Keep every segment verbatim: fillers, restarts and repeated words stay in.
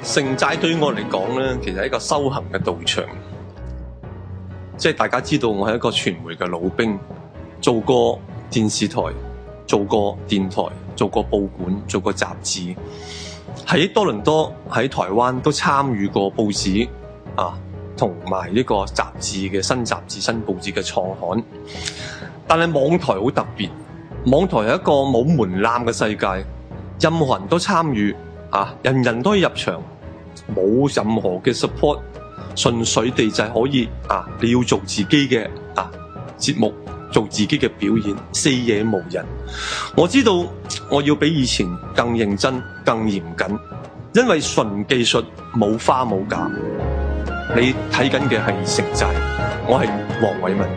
城寨對於我嚟講咧，其實係一個修行嘅道場。即係大家知道，我係一個傳媒嘅老兵，做過電視台，做過電台，做過報館，做過雜誌。喺多倫多、喺台灣都參與過報紙啊，同埋呢個雜誌嘅新雜誌、新報紙嘅創刊。但係網台好特別，網台係一個冇門檻嘅世界，任何人都參與啊，人人都可以入場。冇任何嘅 support， 純粹地就係可以啊！你要做自己嘅啊節目，做自己嘅表演，四野無人。我知道我要比以前更認真、更嚴謹，因為純技術冇花冇假。你睇緊嘅係城寨，我係黃偉文。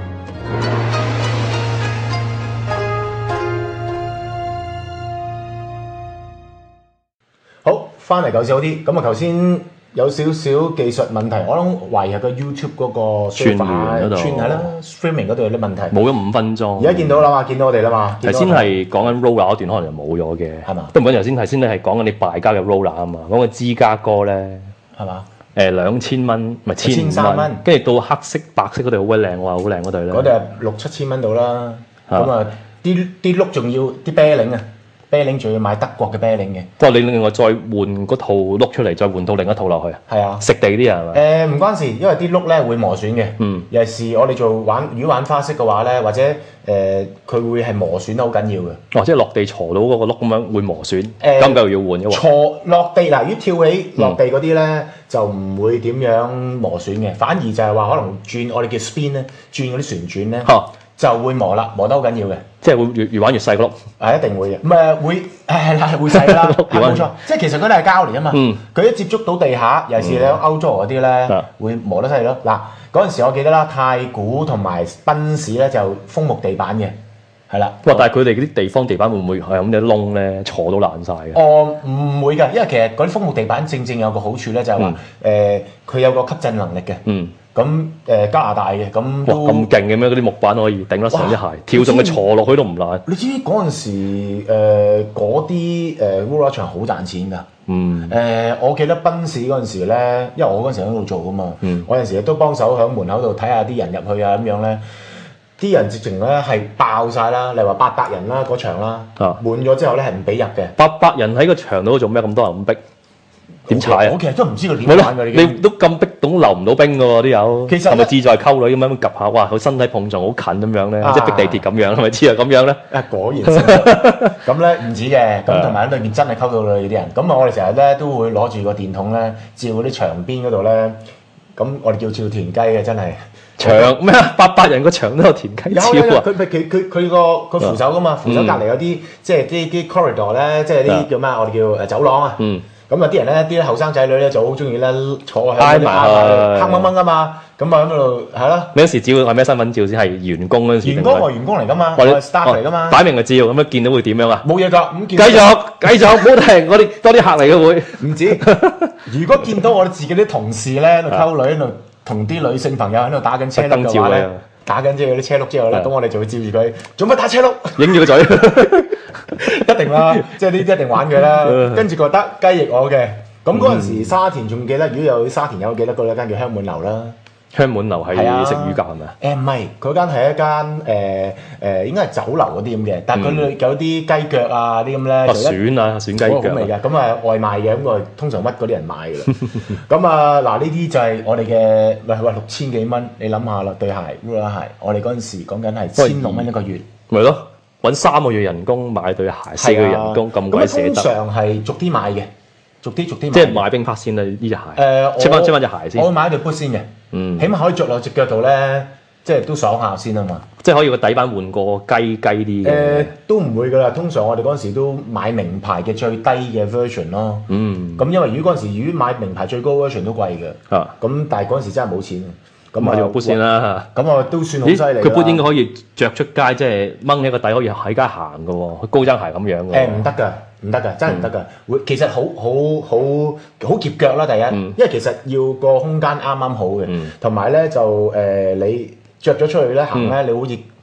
好，翻嚟舊時好啲。咁啊，頭先有少少技術問題，我諗懷疑係個 YouTube 嗰個串聯嗰度， 串係啦 ，streaming 嗰度有啲問題。 冇咗五分鐘。 而家見到啦嘛，見到我哋啦嘛。 頭先係講緊 roller 嗰段，可能就冇咗嘅。 係嘛？ 都唔緊，頭先係先咧係講緊你敗家嘅 roller 啊嘛，講個芝加哥咧係嘛？ 誒兩千蚊，唔係千三蚊， 跟住到黑色、白色嗰對好鬼靚，我話好靚嗰對咧。 嗰對係六七千蚊到啦。咁啊，啲啲碌仲要啲啤領啊！啤領仲要買德國嘅啤領嘅， 不過你另外再換嗰套碌出嚟，再換套另一套落去啊？ 係啊， 食地啲啊係咪？ 誒唔關事，因為啲碌咧會磨損嘅。 嗯， 尤其是我哋做玩如果玩花式嘅話咧，或者誒佢、呃、會係磨損得好緊要嘅。 哦，即係落地鋤到嗰個碌咁樣會磨損， 誒咁就要換嘅喎。 鋤落地嗱，如果跳起落地嗰啲咧， 嗯、 就唔會點樣磨損嘅，反而就係話可能轉我哋叫 spin 咧，轉嗰啲旋轉咧。 嚇！ 就會磨啦，磨得好緊要嘅， 即係會越越玩越細個碌， 係一定會嘅，咁誒會係啦，會細啦，冇錯，即係其實嗰啲係膠嚟啊嘛，佢、嗯、一接觸到地下，尤其是你喺歐洲嗰啲咧，嗯、會磨得細咯。嗱嗰陣時我記得啦，太古同埋賓士咧就楓木地板嘅，係啦。 哇！但係佢哋嗰啲地方地板會唔會係咁嘅窿咧，坐到爛晒嘅？ 哦，唔會㗎，因為其實嗰啲楓木地板正正有個好處咧，就係話誒佢有個吸震能力嘅。嗯。咁誒、呃、加拿大嘅咁都咁勁嘅咩？嗰啲木板可以頂得上啲鞋，跳上去坐落去都唔爛。 你知唔知嗰陣時嗰啲誒 roller 場好賺錢㗎？嗯。誒、呃，我記得賓士嗰陣時咧，因為我嗰陣時喺度做㗎嘛，嗯、我有陣時都幫手喺門口度睇下啲人入去啊咁樣咧，啲人直情咧係爆晒啦，例如話八百人啦嗰場啦，啊、滿咗之後咧係唔俾入嘅。 八百人喺個場度做咩咁多人咁逼？點踩啊？ 我其實都唔知佢點玩㗎。 你都咁逼，都留唔到兵㗎喎啲友。 其實係咪志在溝女咁樣夾下？哇！佢身體碰撞好近咁樣咧，即係逼地鐵咁樣，係咪知啊？咁樣咧？ 啊果然咁咧唔止嘅，咁同埋喺裏面真係溝到女啲人。咁啊，我哋成日咧都會攞住個電筒咧照嗰啲牆邊嗰度咧。咁我哋叫照田雞嘅，真係牆咩啊？八百人個牆都有田雞照啊！ 佢佢佢佢個佢扶手㗎嘛，扶手隔離有啲即係啲啲 corridor 咧，即係啲叫咩？我哋叫誒走廊啊。咁啊啲人咧，啲後生仔女咧就好中意咧坐喺嗰啲黑掹掹啊嘛，咁啊喺度係咯。 你嗰時照係咩身份照先？係員工嗰陣時。 員工我員工嚟㗎嘛，我係 staff 嚟㗎嘛。 擺明係照咁樣，見到會點樣啊？ 冇嘢㗎，咁繼續繼續，唔好停，我哋多啲客嚟嘅會。 唔止，如果見到我哋自己啲同事咧喺度溝女，喺度同啲女性朋友喺度打緊車轆嘅話咧，打緊即係嗰啲車轆之後咧，咁我哋就會照住佢，做乜打車轆？ 影住個嘴， 一定啦，即係呢啲一定玩嘅啦。跟住覺得雞翼我嘅。咁嗰陣時沙田仲記得，如果有沙田有記得嗰間叫香滿樓啦。 香滿樓係食魚夾係咪啊？ 誒唔係，嗰間係一間誒誒應該係酒樓嗰啲咁嘅，但係佢有啲雞腳啊啲咁咧，就一選啊選雞腳， 好味嘅。咁啊外賣嘅，咁我通常屈嗰啲人買㗎啦。咁啊嗱，呢啲就係我哋嘅喂喂六千幾蚊，你諗下啦對鞋，roller鞋，我哋嗰陣時講緊係千六蚊一個月。 咪咯，揾三個月人工買對鞋，四個月人工咁鬼捨得。 咁通常係逐啲買嘅。逐啲逐啲買， 即係買冰拍先啦！呢隻鞋，誒，出翻出翻隻鞋先。 我會買對 boot 先嘅，嗯，起碼可以着落隻腳度咧，即係都爽下先啊嘛。 即係可以個底板換過雞雞啲嘅。 誒，都唔會噶啦。通常我哋嗰陣時都買名牌嘅最低嘅 version 咯。嗯。咁因為如果嗰陣時如果買名牌最高 version 都貴嘅。啊。咁但係嗰陣時真係冇錢。咁買條 boot 先啦。 咁啊都算好犀利。 佢 boot 應該可以着出街，即係掹起個底可以喺街行嘅喎，高踭鞋咁樣嘅。 誒唔得㗎。唔得㗎，真係唔得㗎。會其實好好好好夾腳啦，第一，嗯、因為其實要個空間啱啱好嘅，同埋咧就誒、呃、你着咗出去咧行咧，嗯、你好似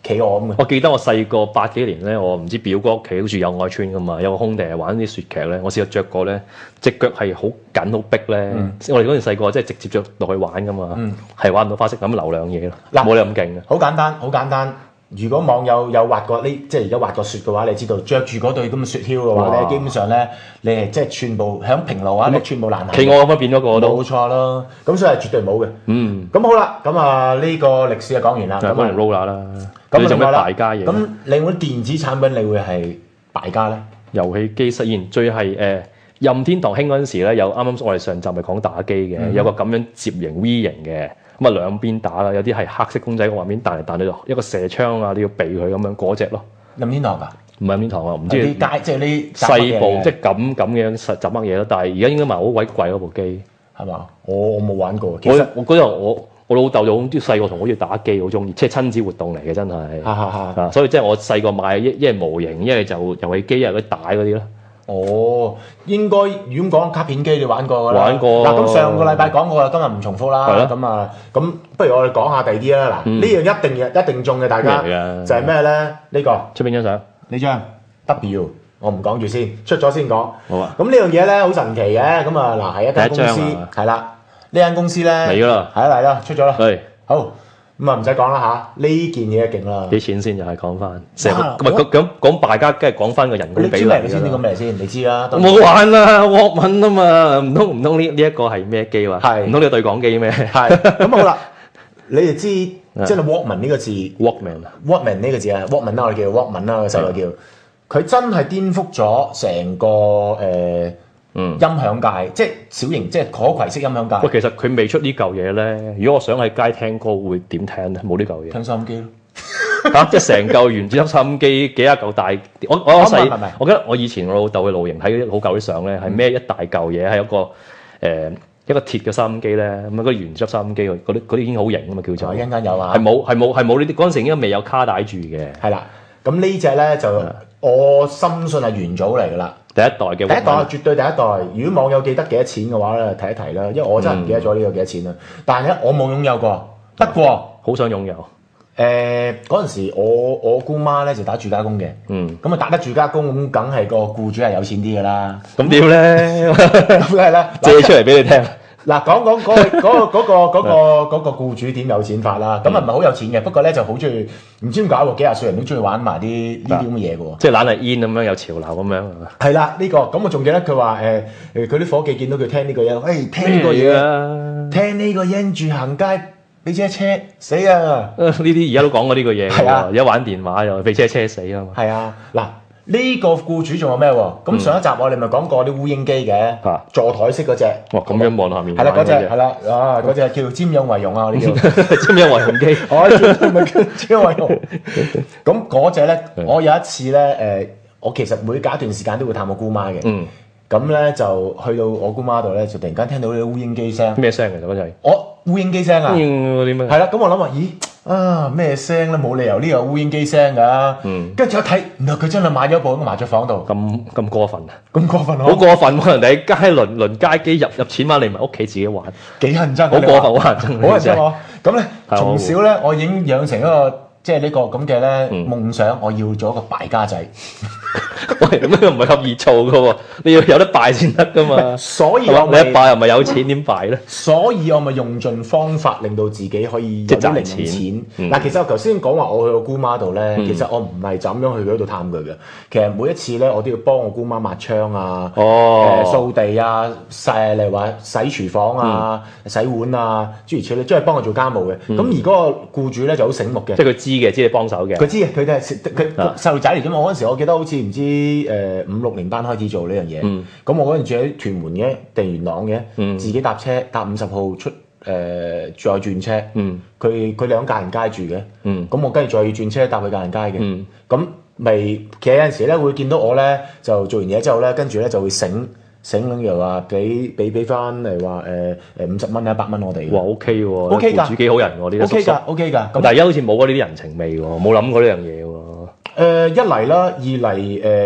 企鵝咁嘅。 我記得我細個八幾年咧，我唔知表哥屋企好似友愛村噶嘛，有個空地係玩啲雪屐咧，我試過着過咧，隻腳係好緊好逼咧。嗯、我哋嗰陣細個即係直接着落去玩噶嘛，係、嗯、玩唔到花式咁流兩嘢咯，冇你咁勁嘅。 好簡單，好簡單。如果網友有滑過呢，即係而家滑過雪嘅話，你知道着住嗰對咁嘅雪橇嘅話咧，基本上咧，你係即係寸步喺平路啊，你寸步難行。 企鵝咁樣變咗個都冇錯咯，咁所以係絕對冇嘅。 嗯， 咁好啦，咁啊呢個歷史就講完啦。 咁啊 roller 啦， 咁你做咩敗家嘢？ 咁你會電子產品，你會係敗家咧？ 遊戲機實現最係誒、呃、任天堂興嗰陣時咧，有啱啱我哋上集咪講打機嘅，嗯、有個咁樣摺形 V 型嘅。咁啊兩邊打啦，有啲係黑色公仔個畫面彈嚟彈去，一個射槍啊，你要避佢咁樣嗰隻咯。 任天堂㗎？ 唔係任天堂啊，唔知。 啲街即係啲細部，即係咁咁嘅實集乜嘢咯？但係而家應該賣好鬼貴嗰部機， 係嘛？我我冇玩過。其實我嗰日我我老豆就好啲細個同好似打機好中意，即係親子活動嚟嘅真係。 嚇嚇嚇！ 所以即係我細個買一一係模型，一係就遊戲機，一係嗰啲帶嗰啲咯。 哦，應該如果講卡片機，你玩過㗎啦。 玩過。 嗱，咁上個禮拜講過啦，今日唔重複啦。係咯。咁啊，咁不如我哋講下第二啲啦。嗱，呢樣一定一定中嘅，大家就係咩咧？呢個出邊張相？ 呢張 W，我唔講住先，出咗先講。 好啊。 咁呢樣嘢咧好神奇嘅，咁啊嗱係一間公司，係啦，呢間公司咧嚟㗎啦， 係啊嚟啦，出咗啦。 係。好。 咁啊唔使講啦嚇，呢件嘢勁啦！ 幾錢先？就係講翻成個，唔係咁講敗家，梗係講翻個人工比例。 你知咩嚟先？呢個咩嚟先？你知啦。 冇玩啦，Walkman啊嘛，唔通唔通呢呢一個係咩機話？ 係唔通呢個對講機咩？ 係咁好啦，你哋知即係 Walkman 呢個字 ，Walkman 啊 ，Walkman 呢個字啊，Walkman 啦，我哋叫 Walkman 啦，個細路叫佢真係顛覆咗成個誒。嗯，音響界即係小型，即係可攜式音響界。 喂，其實佢未出呢嚿嘢咧。如果我想喺街聽歌，會點聽咧？冇呢嚿嘢。 聽收音機咯。 嚇！即係成嚿原子粒收音機幾啊嚿大。我我細，我記得我以前我老豆去露營睇啲好舊啲相咧，係孭一大嚿嘢，係一個誒一個鐵嘅收音機咧。咁啊，嗰個原子粒收音機嗰啲嗰啲已經好型啊嘛，叫做。 一陣間有啊。 係冇係冇係冇呢啲嗰陣時應該未有卡帶住嘅。 係啦，咁呢隻咧就我深信係元祖嚟㗎啦。 第一代嘅，第一代絕對第一代。如果網友記得幾多錢嘅話咧，提一提啦，因為我真係唔記得咗呢個幾多錢啦。嗯、但係咧，我冇擁有過，不過好想擁有。 誒嗰陣時我，我我姑媽咧就打住家工嘅，嗯，咁啊打得住家工咁，梗係個僱主係有錢啲㗎啦。 咁點咧？ 咁梗係啦， 借出嚟俾你聽。 嗱，講講嗰個嗰個嗰個嗰個嗰個僱主點有錢法啦，咁啊唔係好有錢嘅，不過咧就好中意，唔知點解喎，幾廿歲人都中意玩埋啲呢啲咁嘅嘢嘅喎， 即係懶係煙咁樣有潮流咁樣。 係啦，呢個咁我仲記得佢話誒誒，佢啲伙計見到佢聽呢個嘢，誒聽呢個嘢，聽呢個因住行街俾車車死啊！ 呢啲而家都講過呢個嘢喎，而家玩電話又俾車車死啊嘛。 係啊，嗱。呢個僱主仲有咩喎？咁上一集我哋咪講過啲烏蠅機嘅，座台式嗰隻。 哇！咁樣望下面。 係啦，嗰隻係啦，啊嗰隻叫瞻仰遺容啊，呢叫瞻仰遺容機。 哦，瞻仰遺容。咁嗰隻咧，我有一次咧，誒，我其實每隔一段時間都會探我姑媽嘅。嗯。咁咧就去到我姑媽度咧，就突然間聽到啲烏蠅機聲。咩聲嚟？嗰隻？ 我烏蠅機聲啊！ 烏蠅嗰啲咩？ 係啦，咁我諗話，咦？啊咩聲咧？冇理由呢個烏蠅機聲㗎。嗯。跟住一睇，原來佢真係買咗部喺個麻雀房度。 咁咁過分啊！ 咁過分好過分喎！人哋喺街輪輪街機入入錢買，你唔係屋企自己玩， 幾恨真。 好過分，好恨真。 好恨真喎！咁咧，從小咧，我已經養成一個即係呢個咁嘅咧夢想，我要做一個敗家仔。 喂，咁樣唔係咁易做㗎喎，你要有得敗先得㗎嘛。 所以我你一敗又唔係有錢點敗咧？ 所以我咪用盡方法令到自己可以有啲零錢。嗱，其實我頭先講話我去我姑媽度咧，其實我唔係就咁樣去佢嗰度探佢嘅。其實每一次咧，我都要幫我姑媽抹窗啊，誒掃地啊，誒例如話洗廚房啊、洗碗啊，諸如此類，即係幫我做家務嘅。咁而嗰個僱主咧就好醒目嘅， 即係佢知嘅，知你幫手嘅。 佢知嘅，佢哋係佢細路仔嚟啫嘛。我嗰陣時我記得好似唔知誒五六年班開始做呢樣嘢。咁我嗰陣住喺屯門嘅定元朗嘅，自己搭車搭五十號出誒再轉車。佢佢兩架人街住嘅。咁我跟住再轉車搭佢架人街嘅。咁咪其實有陣時咧會見到我咧就做完嘢之後咧，跟住咧就會醒醒咁又話俾俾俾翻嚟話誒誒五十蚊啊一百蚊我哋。 哇 OK 喎 ，OK 㗎， 僱主幾好人喎呢啲叔叔。 OK 㗎 OK 㗎。 咁但係而家好似冇嗰啲人情味喎，冇諗過呢樣嘢喎。 誒一嚟啦，二嚟誒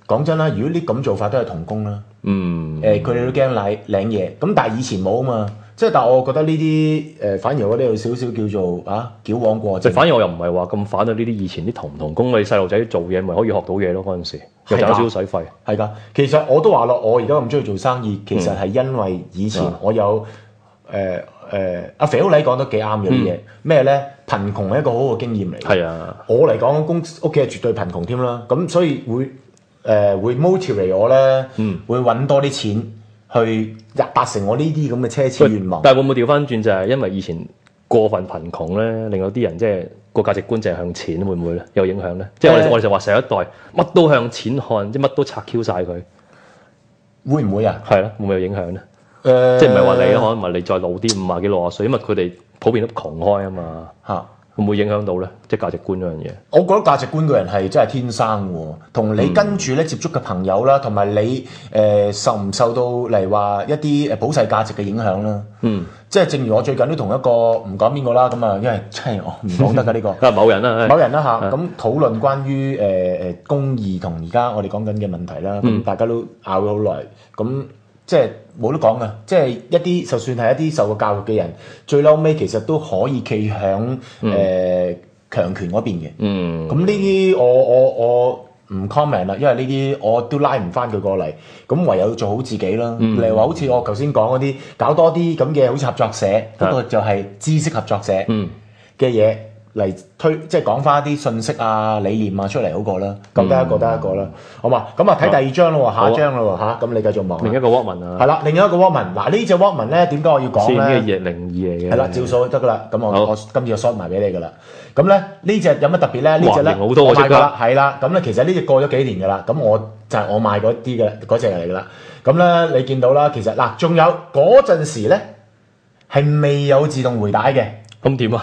講真啦，如果呢咁做法都係童工啦， 嗯， 誒佢哋都驚領領嘢，咁但係以前冇啊嘛，即係但係我覺得呢啲誒反而我覺得有少少叫做啊矯枉過正。 即係反而我又唔係話咁反對呢啲以前啲童唔童工，你細路仔做嘢咪可以學到嘢咯，嗰陣時又賺少少使費。 係㗎，其實我都話咯，我而家咁中意做生意，其實係因為以前我有誒誒阿肥佬你講得幾啱嘅啲嘢，咩咧？貧窮係一個好好嘅經驗嚟。 係啊， 我嚟講公屋企係絕對貧窮添啦，咁所以會。誒、呃、會 motivate 我咧，嗯、會揾多啲錢去達成我呢啲咁嘅奢侈願望。 但係會唔會調翻轉就係因為以前過分貧窮咧，令到啲人即係個價值觀淨係向錢，會唔會咧有影響咧？即係我哋、呃、我哋就話上一代乜都向錢看，即係乜都拆 Q 晒佢， 會唔會啊？ 係咯，會唔會有影響咧？誒、 呃， 即係唔係話你可能唔係你再老啲五啊幾六十歲，因為佢哋普遍都窮開啊嘛嚇。會唔會影響到咧？即係價值觀嗰樣嘢。 我覺得價值觀嘅人係真係天生喎，同你跟住咧接觸嘅朋友啦，同埋你誒、呃、受唔受到嚟話一啲誒普世價值嘅影響啦。嗯，即係正如我最近都同一個唔講邊個啦，咁啊，因為真係我唔講得㗎呢個。 啊，某人啦， 某人啦嚇，咁討論關於誒誒公義同而家我哋講緊嘅問題啦，咁、嗯、大家都拗咗好耐，咁。即係冇得講噶，即係一啲就算係一啲受過教育嘅人，最嬲尾其實都可以企響誒、嗯呃、強權嗰邊嘅。嗯，咁呢啲我我我唔 comment 啦，因為呢啲我都拉唔翻佢過嚟，咁唯有做好自己啦。嗯、例如話好似我頭先講嗰啲，搞多啲咁嘅好似合作社，不過、嗯、就係知識合作社嘅嘢。嚟推即係講翻啲信息啊、理念啊出嚟好過啦，咁得一個得一個啦，好嘛？咁啊睇第二張咯喎，下一張咯喎嚇，咁你繼續望。另一個 Walkman 啊，係啦，另一個 Walkman。嗱呢隻 Walkman 咧點解我要講咧？ 呢個嘢靈異嚟嘅。係啦， 照數得噶啦，咁我我今次就 short 埋俾你噶啦。咁咧呢隻有乜特別咧？呢隻咧好多我買過啦， 係啦。咁咧其實呢隻過咗幾年噶啦，咁我就係我買嗰啲嘅嗰隻嚟噶啦。咁咧你見到啦，其實嗱仲有嗰陣時咧係未有自動回帶嘅。 咁點啊？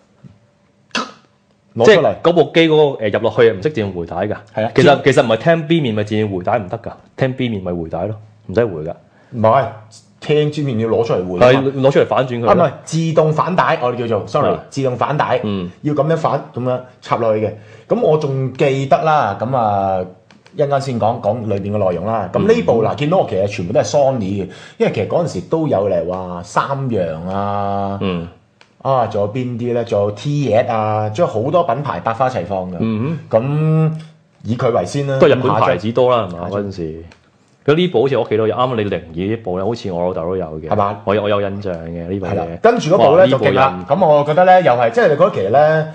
即係嗰部機嗰個誒入落去唔識自動回帶㗎，係啊。其實其實唔係聽 B 面咪自動回帶唔得㗎，聽 B 面咪回帶咯，唔使回㗎。 唔係聽 B 面要攞出嚟回， 係攞出嚟反轉佢。 啊唔係自動反帶，我哋叫做 sorry，自動反帶，嗯，要咁樣反咁樣插落去嘅。咁我仲記得啦，咁啊一陣間先講講裏邊嘅內容啦。咁呢部嗱見到我其實全部都係 Sony 嘅，因為其實嗰陣時都有嚟話三洋啊。嗯。啊，仲有邊啲咧？仲有 T 八啊，仲有好多品牌百花齊放嘅。嗯哼，咁以佢為先啦。 都係日本牌子多啦，係嘛？嗰陣時，咁呢部好似我屋企都有，啱啱你靈異呢部咧，好似我老豆都有嘅。係嘛？我有我有印象嘅呢部嘢。 跟住嗰部咧就勁啦。咁我覺得咧又係，即係你覺得其實咧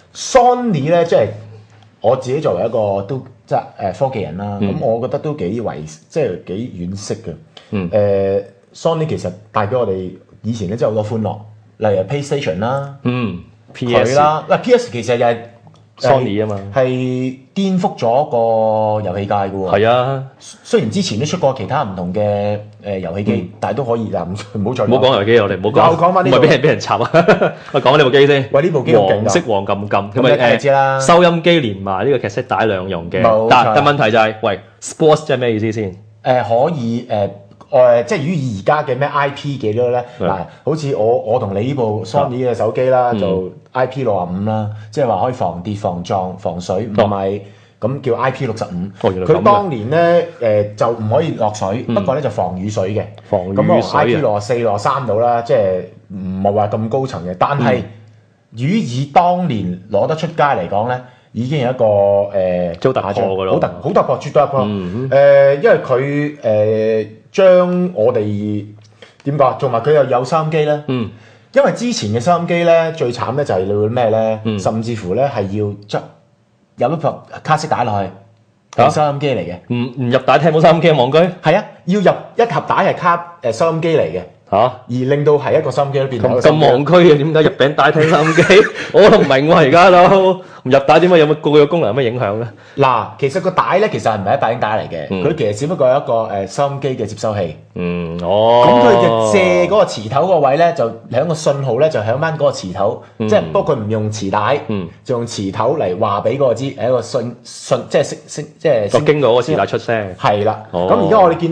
Sony 咧，即係我自己作為一個都即係誒科技人啦，咁我覺得都幾為即係幾惋惜嘅。嗯。誒 Sony 其實帶俾我哋以前咧真係好多歡樂。例如 PlayStation 啦，嗯 ，P S 啦，嗱 P S 其實又係 Sony 啊嘛， 係顛覆咗個遊戲界嘅喎。 係啊，雖然之前都出過其他唔同嘅誒遊戲機，但係都可以嗱，唔好再唔好講遊戲機，我哋唔好講。 又講翻呢個， 唔係俾人俾人插啊！我講呢部機先。 喂，呢部機好勁㗎， 黃色黃撳撳， 咁咪知啦。 收音機連埋呢個 cassette 帶兩用嘅，但但問題就係，喂 ，Sports 即係咩意思先？ 誒可以誒。誒，即係於而家嘅咩 I P 幾多咧？嗱，好似我我同你呢部 Sony 嘅手機啦，就 I P 六十五啦，即係話可以防跌、防撞、防水，唔係咁叫 I P 六十五。佢當年咧誒就唔可以落水，不過咧就防雨水嘅。防雨水咁 I P 六十四、六十三度啦，即係唔係話咁高層嘅。但係與以當年攞得出街嚟講咧，已經有一個誒超突破㗎咯， 好突好突破，絕對突破。誒，因為佢誒。將我哋點講？做埋佢又有收音機咧。嗯，因為之前嘅收音機咧，最慘咧就係你會咩咧？嗯、甚至乎咧係要執有一個卡式帶落去，係、啊、收音機嚟嘅。唔唔入帶聽冇收音機嘅網居？係啊，要入一盒帶係卡誒收音機嚟嘅。嚇！而令到係一個收音機都變咗。咁盲區嘅點解入餅帶聽收音機？我都唔明喎，而家都唔入帶點解有乜個個功能有乜影響咧？嗱，其實個帶咧其實係唔係一帶影帶嚟嘅，佢其實只不過係一個誒收音機嘅接收器。嗯，哦。咁佢就借嗰個磁頭嗰個位咧，就響個信號咧就響翻嗰個磁頭，即係不過佢唔用磁帶，就用磁頭嚟話俾嗰個知係一個信信，即係聲聲即係。就經過嗰個磁帶出聲。係啦。咁而家我哋見到。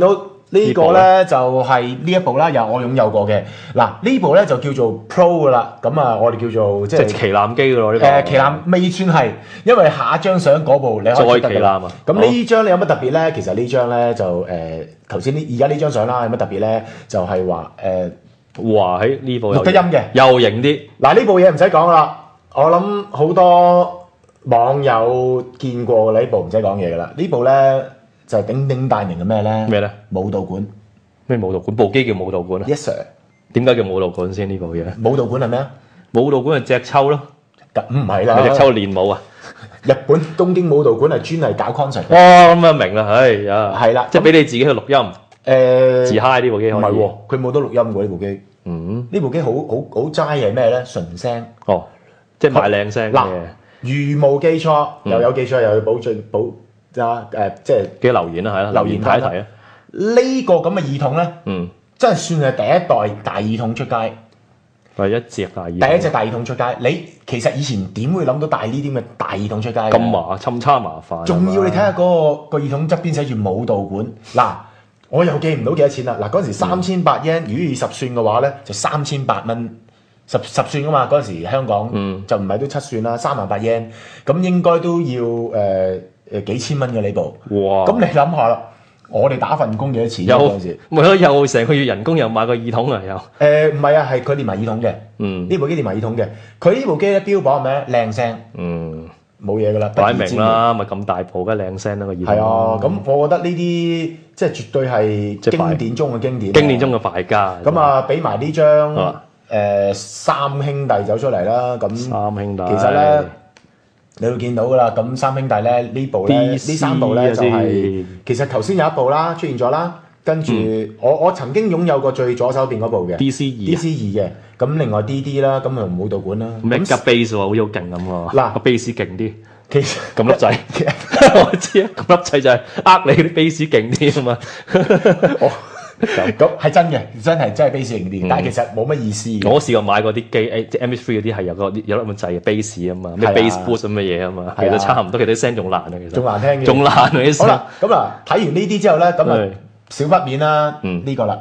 呢個咧就係呢一部啦，又我擁有過嘅。嗱呢部咧就叫做 Pro 噶啦，咁啊我哋叫做即係旗艦機噶咯呢個。 誒旗艦未算係，因為下一張相嗰部你可以再旗艦啊。 咁呢張你有乜特別咧？其實呢張咧就誒頭先呢而家呢張相啦，有乜特別咧？就係話誒， 哇喺呢部錄得音嘅， 又型啲。 嗱呢部嘢唔使講啦，我諗好多網友見過呢部唔使講嘢噶啦，呢部咧。就係鼎鼎大名嘅咩咧？ 咩咧？ 舞蹈館。 咩舞蹈館？部機叫舞蹈館啊 ？Yes sir。 點解叫舞蹈館先呢部嘢？ 舞蹈館係咩啊？ 舞蹈館係隻抽咯。 唔係啦。 隻抽練舞啊？ 日本東京舞蹈館係專係搞 concert。 哦，咁啊明啦，唉呀。 係啦， 即係俾你自己去錄音。誒。自嗨呢部機可以。 唔係喎，佢冇得錄音喎呢部機。 嗯。 呢部機好好好齋係咩咧？純聲。 哦。即係賣靚聲嘅。 嗱，如無記錯，又有記錯，又要保證保。啊誒，即係幾留言啦，係啦，留言睇一睇啊！ 呢個咁嘅耳筒咧， 嗯， 真係算係第一代大耳筒出街， 第一隻大耳， 第一隻大耳筒出街。你其實以前點會諗到帶呢啲咁嘅大耳筒出街？ 咁麻，侵差麻煩。 仲要你睇下嗰個個耳筒側邊寫住舞蹈館，嗱，我又記唔到幾多錢啦。嗱，嗰陣時三千八 yen，如果二十算嘅話咧，就三千八蚊。十十算噶嘛，嗰陣時香港、嗯、就唔係都七算啦，三萬八 yen，咁應該都要誒誒、呃、幾千蚊嘅呢部。哇！咁你諗下啦，我哋打份工幾多錢嗰陣時？ 咪咯，又成個月人工又買個耳筒啊又。 誒唔係啊，係佢連埋耳筒嘅。嗯。呢部機連埋耳筒嘅，佢呢部機咧標榜係咩咧？靚聲。嗯。冇嘢噶啦， 擺明啦，咪咁大部嘅靚聲啦個耳筒。 係啊，咁我覺得呢啲即係絕對係經典中嘅經典。 經典中嘅敗家。 咁啊，俾埋呢張。啊誒、呃、三兄弟走出嚟啦，咁三兄弟其實咧你會見到噶啦，咁三兄弟咧呢部咧呢三部咧就係、是、其實頭先有一部啦出現咗啦，跟住、嗯、我我曾經擁有過最左手邊嗰部嘅 D C 二 D C 二嘅，咁另外 D D 啦，咁啊舞蹈館啦， 咩夾 bass 喎，好似好勁咁喎，嗱個 bass 勁啲， 其實咁粒仔，我知啊，咁粒仔就係呃你啲 bass 勁啲啊嘛。 咁係真嘅，真係真係 bass 型啲，但係其實冇乜意思。 我試過買過啲機，誒即係 M P 三嗰啲係有個有粒咁滯嘅 bass 啊嘛，咩 bass boost 咁嘅嘢啊嘛，其實差唔多，其實啲聲仲爛啊，其實仲難聽嘅，仲爛啊啲聲。 好啦，咁啊睇完呢啲之後咧，咁啊少不免啦，呢個啦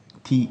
T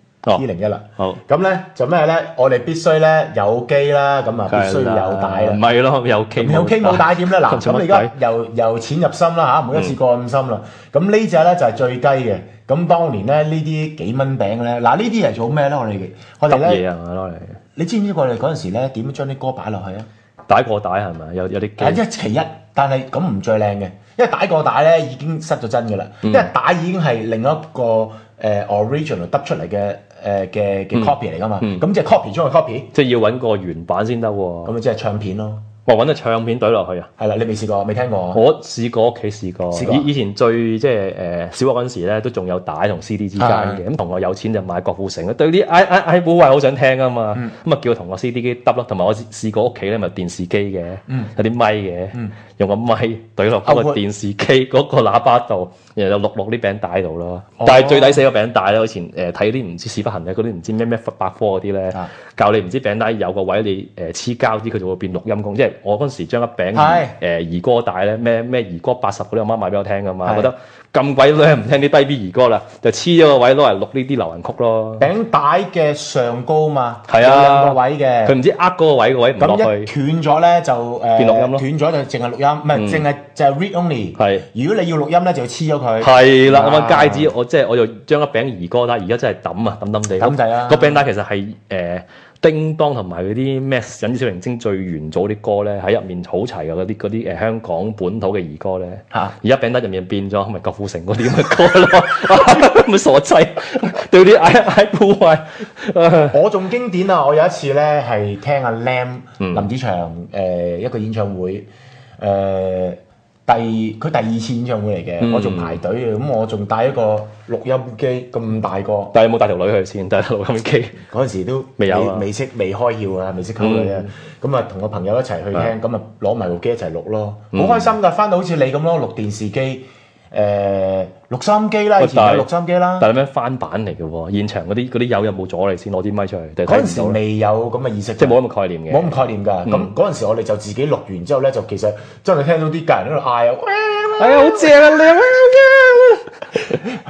T 零一啦。好，咁咧就咩咧？我哋必須咧有機啦，咁啊必須有帶啦。 唔係咯，有機有機冇帶點咧？嗱，咁你而家由由淺入深啦嚇，冇一次過咁深啦。咁呢隻咧就係最雞嘅。咁當年咧呢啲幾蚊餅咧，嗱呢啲係做咩咧？我哋我哋咧， 嘢啊攞嚟。 你知唔知我哋嗰陣時咧點樣將啲歌擺落去啊？ 帶過帶係咪？有有啲。 係一其一，但係咁唔最靚嘅，因為帶過帶咧已經失咗真嘅啦，因為帶已經係另一個誒 original 得出嚟嘅誒嘅嘅 copy 嚟噶嘛，咁即係 copy 中嘅 copy， 即係要揾個原版先得喎。 咁啊即係唱片咯。 哇！揾隻唱片懟落去啊！ 係啦，你未試過，未聽過？ 我試過，屋企試過。試過。以以前最即係誒小學嗰陣時咧，都仲有帶同 C D 之間嘅。咁同學有錢就買郭富城啦。對啲 I I I 古惑好想聽啊嘛。咁啊叫同學 C D 機得咯。同埋我試過屋企咧咪電視機嘅，有啲咪嘅，用個咪懟落嗰個電視機嗰個喇叭度，然後就錄落啲餅帶度咯。但係最抵死個餅帶咧，以前誒睇啲唔知屎忽痕嘅嗰啲唔知咩咩百科嗰啲咧，教你唔知餅帶有個位你誒黐膠啲，佢就會變錄音功，即係。我嗰陣時將一餅誒兒歌帶咧，咩咩兒歌八十嗰啲，我媽買俾我聽噶嘛，覺得咁鬼靚唔聽啲低 B 兒歌啦，就黐咗個位攞嚟錄呢啲流行曲咯。餅帶嘅上高嘛，係啊，有兩個位嘅，佢唔知呃嗰個位個位唔落去，咁一斷咗咧就誒變錄音咯，斷咗就淨係錄音，唔係淨係就係 read only。係，如果你要錄音咧，就要黐咗佢。係啦，咁啊戒指我即係我就將一餅兒歌帶，而家真係抌啊抌抌地。抌滯啦！個餅帶其實係誒。叮當同埋嗰啲咩忍者小靈精最元祖啲歌咧，喺入面好齊嘅嗰啲嗰啲誒香港本土嘅兒歌咧。嚇！而家餅帶入面變咗，咪郭富城嗰啲咁嘅歌咯，咪傻仔對啲嗌嗌古怪。我仲經典啊！我有一次咧係聽阿 Lam 林子祥誒一個演唱會誒。第佢第二次演唱會嚟嘅，嗯、我仲排隊嘅，咁我仲帶一個錄音機咁大個，但係有冇帶條女去先？帶錄音機嗰陣時都未有啊，未識未開竅啊，未識溝女啊，咁啊同個朋友一齊去聽，咁啊攞埋部機一齊錄咯，好、嗯、開心㗎！翻到好似你咁咯，錄電視機。誒錄收音機啦，以前有錄收音機啦。但係咩翻版嚟嘅喎？現場嗰啲嗰啲友有冇阻你先攞啲咪出去？嗰陣時未有咁嘅意識，即係冇咁嘅概念嘅。冇咁概念㗎。咁嗰陣時我哋就自己錄完之後咧，就其實真係聽到啲家人喺度嗌啊！哎呀，好正啊，靚啊！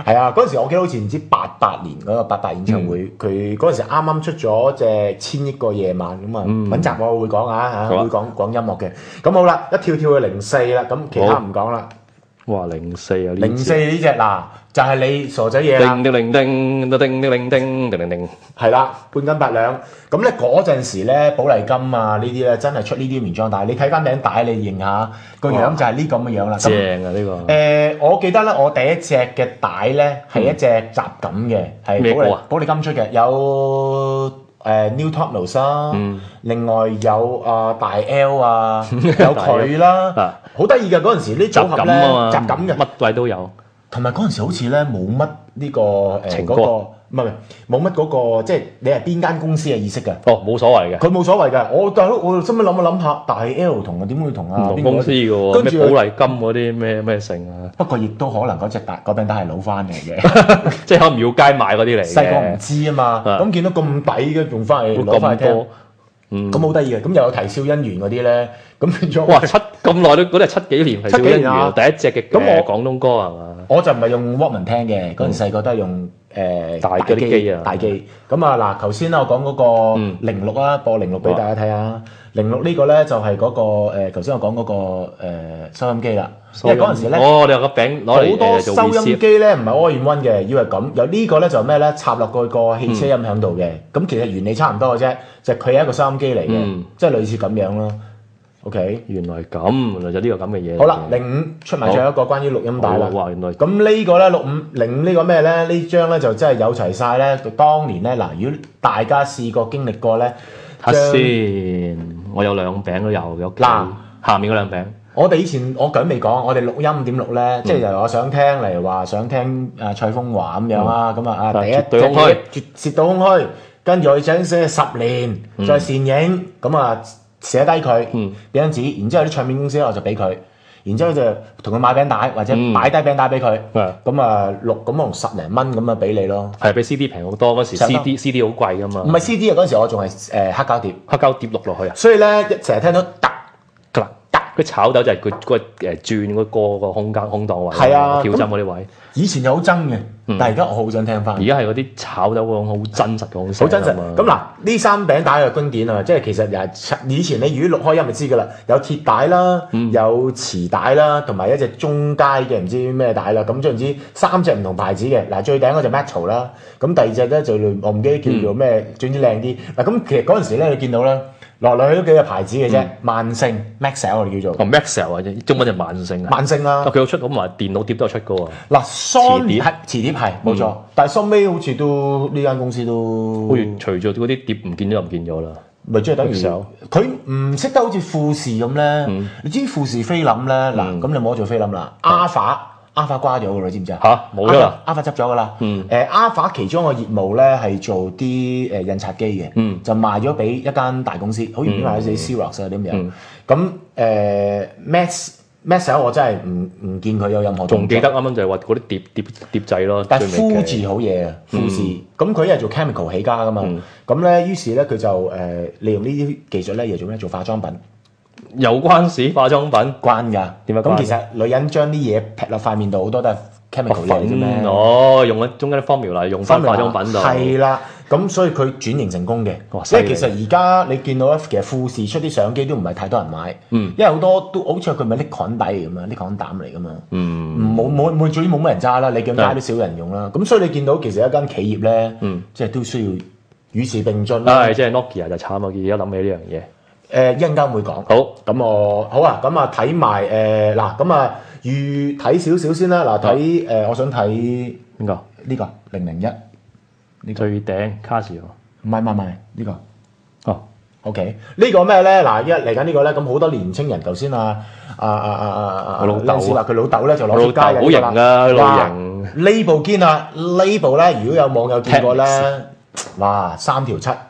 係啊，嗰陣時我記得好似唔知八八年嗰個八八演唱會，佢嗰陣時啱啱出咗隻千億個夜晚咁啊，揾集我會講啊嚇，會講講音樂嘅。咁好啦，一跳跳去零四啦，咁其他唔講啦。 哇！零四啊， 零四呢隻嗱就係你傻仔嘢啦， 叮叮叮叮叮叮叮叮叮叮，係啦，半斤八兩。咁咧嗰陣時咧，寶麗金啊呢啲咧真係出呢啲棉裝帶，你睇翻頂帶，你認下個樣就係呢咁嘅樣啦。 正啊呢個！ 誒，我記得咧，我第一隻嘅帶咧係一隻雜錦嘅，係寶麗寶麗金出嘅，有誒 New Topnos 啦，另外有啊大 L 啊，有佢啦。好得意嘅嗰陣時，啲組合咧雜錦嘅， 乜鬼都有。 同埋嗰陣時好似咧冇乜呢個誒嗰個，唔係冇乜嗰個，即係你係邊間公司嘅意識嘅。 哦，冇所謂嘅。佢冇所謂嘅。我大佬，我心諗諗諗下，大 L 同啊點會同啊？ 唔同公司嘅喎，咩寶麗金嗰啲咩咩性啊？ 不過亦都可能嗰隻大嗰餅帶係攞翻嚟嘅， 即係喺廟街買嗰啲嚟嘅。 細個唔知啊嘛，咁見到咁抵嘅用翻嚟攞翻嚟聽。嗯，咁好得意嘅，咁又有啼笑姻緣嗰啲咧，咁變咗哇七咁耐都嗰啲係七幾年啼笑姻緣第一隻嘅咁我廣東歌係嘛？ 我就唔係用 Walkman 聽嘅，嗰陣細個都係用誒大嗰啲機啊， 大機。咁啊嗱，頭先我講嗰個零六啦，播零六俾大家睇下。零六呢個咧就係嗰個誒，頭先我講嗰個誒收音機啦。因為嗰陣時咧， 哦，你有個餅攞嚟好多收音機咧唔係 all in one 嘅，以為咁。有呢個咧就咩咧？插落個個汽車音響度嘅。咁其實原理差唔多嘅啫，就佢係一個收音機嚟嘅，即係類似咁樣咯。OK， 原來咁，原來就呢個咁嘅嘢。 好啦，零五出埋最後一個關於錄音帶啦。 哇，原來咁呢個咧六五零呢個咩咧？呢張咧就真係有齊晒咧。當年咧嗱，如果大家試過經歷過咧， 睇先，我有兩餅都有嘅。嗱，下面嗰兩餅， 我哋以前我講未講，我哋錄音點錄咧？即係由我想聽嚟話想聽誒蔡楓華咁樣啊，咁啊啊第一隻碟絕舌到空虛，跟住我將寫十年再倩影，咁啊。寫低佢，俾張紙，然之後啲唱片公司我就俾佢，然之後就同佢買餅帶或者擺低餅帶俾佢，咁啊錄咁用十零蚊咁啊俾你咯。 係比 C D 平好多，嗰時 C D C D 好貴噶嘛。 唔係 C D 啊，嗰陣時我仲係誒黑膠碟， 黑膠碟錄落去啊。 所以咧成日聽到突突突，佢炒走就係佢個誒轉嗰個個空間空檔位， 係啊， 跳針嗰啲位。 以前就好憎嘅，但係而家我好想聽翻。 而家係嗰啲炒走嗰種好真實嘅東西。 好真實。咁嗱，呢三餅帶嘅經典啊，即係其實又係以前你如果錄開音就知㗎啦，有鐵帶啦，有磁帶啦，同埋一隻中階嘅唔知咩帶啦。咁總之三隻唔同牌子嘅。嗱，最頂嗰隻 Metal 啦，咁第二隻咧就我唔記得叫做咩，總之靚啲。嗱，咁其實嗰陣時咧，你見到咧。來來去都幾個牌子嘅啫，萬盛 Maxell 我哋叫做。 哦 Maxell 啊，中文就萬盛啊。 萬盛啊， 佢有出咁埋電腦碟都有出嘅喎。 嗱，磁碟係磁碟係冇錯，但係收尾好似都呢間公司都好似除咗嗰啲碟唔見咗就唔見咗啦。 咪即係等於佢唔識得好似富士咁咧。你知富士菲林咧嗱，咁你冇得做菲林啦。Alpha Alpha 瓜咗㗎啦，你知唔知啊？ 嚇冇咗啦 ，Alpha 執咗㗎啦。誒 Alpha 其中個業務咧係做啲誒印刷機嘅，就賣咗俾一間大公司，好似賣咗啲 Xerox 啊啲咁樣。咁誒 Max Maxell 我真係唔唔見佢有任何。 仲記得啱啱就係話嗰啲碟碟碟仔咯。 但係富士好嘢啊，富士咁佢係做 chemical 起家㗎嘛。咁咧於是咧佢就誒利用呢啲技術咧，又做咩做化妝品。 有關事化妝品關㗎，點解？咁其實女人將啲嘢劈落塊面度，好多都係 chemical 嘢啫咩？ 哦，用喺中間啲 formula 用翻化妝品度。 係啦，咁所以佢轉型成功嘅。因為其實而家你見到咧，其實富士出啲相機都唔係太多人買，因為好多都好似佢咪拎焊底嚟㗎嘛，拎焊膽嚟㗎嘛。冇冇冇，總之冇乜人揸啦，你叫街都少人用啦。咁所以你見到其實一間企業咧，即係都需要與時並進啦。 係，即係 Nokia 就慘啊！而家諗起呢樣嘢。 誒一陣間會講，好咁我好啊，咁啊睇埋誒嗱，咁啊預睇少少先啦，嗱睇誒，我想睇邊個？呢個零零一，呢最頂卡士喎， 唔係唔係唔係呢個， 哦 ，OK，呢個咩咧？嗱，一嚟緊呢個咧，咁好多年青人頭先啊啊啊啊啊啊， 老豆話佢老豆咧就攞出街嘅， 好型啊，老型呢部堅啊，呢部咧如果有網友見過咧，哇三條七。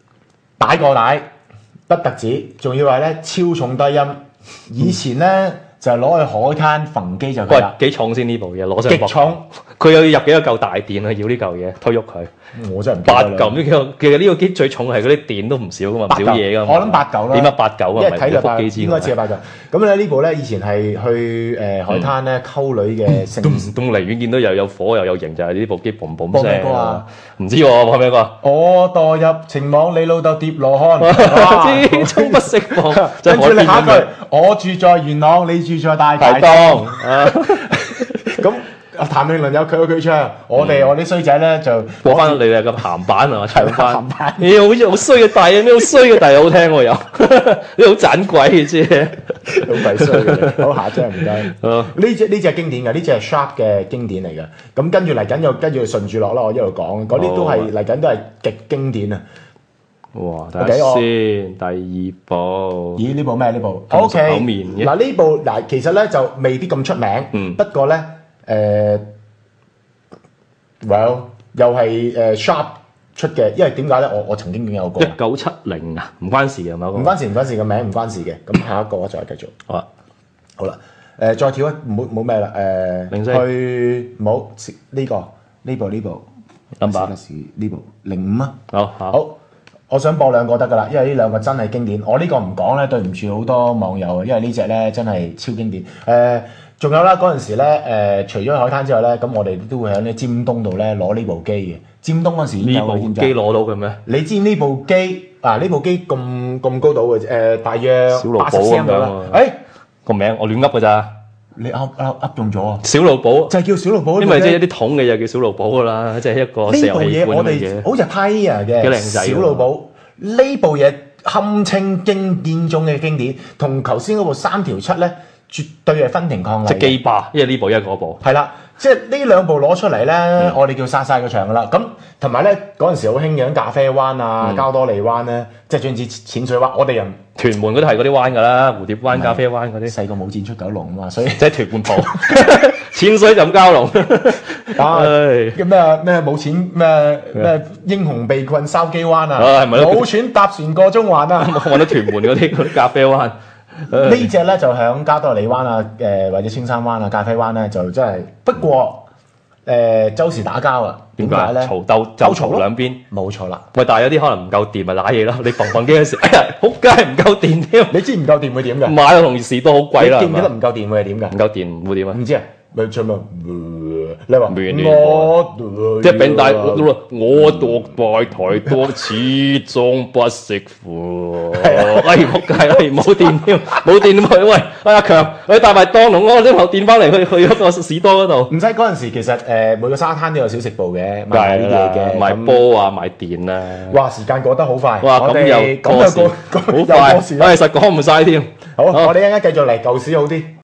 帶過帶不特止，仲要話咧超重低音。以前咧就係攞去海灘焚機就得喂啦。 幾重先呢部嘢攞上膊？ 極重， 佢又要入幾多嚿大電去要呢嚿嘢推喐佢？ 我真係唔記得八啦嚿呢個，其實呢個機最重係嗰啲電都唔少噶嘛，唔八嚿少嘢噶嘛。 我諗八嚿啦點解八嚿啊？ 因為睇就八嚿， 腹肌之應該似係八嚿。咁咧呢部咧以前係去誒海灘咧溝女嘅聖咁咁離遠見到又有火又有型，就係呢部機嘣嘣播咩聲歌啊？ 唔知喎，播咩歌啊？ 我墮入情網，你老豆疊羅漢， 始終不釋放。 跟住你下一句，我住在元朗，你住在大大大當東。 啊！ 咁譚詠麟有佢有佢唱，我哋我啲衰仔咧就播翻你哋咁鹹版啊，唱翻鹹版。 咦，好似好衰嘅，但係咩好衰嘅，但係好聽喎又，你好盞鬼嘅啫。 好鬼衰嘅。好，下張唔該。 啊呢隻呢隻係經典嘅，呢隻係 Sharp 嘅經典嚟嘅。咁跟住嚟緊又跟住順住落啦，我一路講，嗰啲都係嚟緊都係極經典啊！ 哇！睇下 OK，我先，第二部。 咦？呢部咩？呢部咁熟 OK 口面嘅嗱，呢部嗱其實咧就未必咁出名， 嗯不過咧誒，well 又係誒 Sharp 出嘅，因為點解咧？我我曾經擁有過一，九七零啊，唔關事嘅嘛。 唔關事唔關事嘅名唔關事嘅。咁下一個我再繼續。 好啊， 好啦，誒、再跳一唔好唔好咩啦，誒、 零四去唔好呢個呢部呢部 number 呢部零五啊， 好好。 好，我想播兩個得噶啦，因為呢兩個真係經典，我呢個唔講咧，對唔住好多網友啊，因為呢隻咧真係超經典，誒、仲有啦，嗰陣時咧，誒、除咗海灘之外咧，咁我哋都會喺呢尖東度咧攞呢部機嘅。尖東嗰陣時已經呢有啦，知唔知啊部機攞到嘅咩？ 你知呢部機啊？呢部機咁咁高度嘅，誒、大約小盧寶八十 cm 度啦咁樣。 誒、 個名我亂噏㗎咋？ 你噏噏噏中咗啊！ 小盧寶， 就係叫小盧寶呢部機， 因為即係一啲桶嘅就叫小盧寶㗎啦，即係一個石呢部油氣嘢我哋罐咁嘅嘢。 好似係 Pioneer 嘅幾靚仔喎小盧寶，呢部嘢堪稱經典中嘅經典，同頭先嗰部三條七咧，絕對係分庭抗禮即係嘅。 機霸，一係呢部一係嗰部。 係啦，即係呢兩部攞出嚟咧，我哋叫殺晒個場噶啦。咁同埋咧嗰陣時好興嘅咖啡灣啊、膠多利灣咧，即係總之淺水灣，我哋人屯門嗰啲係嗰啲灣㗎啦，蝴蝶灣、咖啡灣嗰啲， 細個冇戰出九龍啊嘛，所以即係屯門鋪。淺水就咁交龍。 啊唉叫咩啊咩冇錢咩咩英雄被困筲箕灣啊， 啊係咪咯冇錢搭船過中環啊！ 揾到屯門嗰啲嗰啲咖啡灣。 呢只咧就響加多利灣啊，誒、或者青山灣啊、咖啡灣咧就真係，不過誒、周時打交啊，點解咧？ 嘈鬥就嘈兩邊。 冇錯啦， 喂，但係有啲可能唔夠電咪揦嘢咯。你揈揈機嗰時，哎呀，仆街唔夠電添。 你知唔夠電會點㗎？ 買個同事都好貴啦， 你記唔記得係嘛唔夠電會係點㗎唔？夠電會點啊？ 唔知啊，咪唱咪，你話亂亂我即係餅帶，我我獨拜台多，始終不識苦。哎，仆街，哎，冇電添，冇電點去？喂，哎阿強，你帶埋當勞安啲頭電翻嚟，去去嗰個士多嗰度。 唔使嗰陣時，其實誒、每個沙灘都有小食部嘅，賣埋啲嘢嘅， 買咁波啊，買電啊。 哇！時間過得好快， 哇， 我咁又哋咁過時， 又過，咁又好快， 過時啦哎，實講唔晒添。 好，我哋一陣間繼續嚟舊史好啲。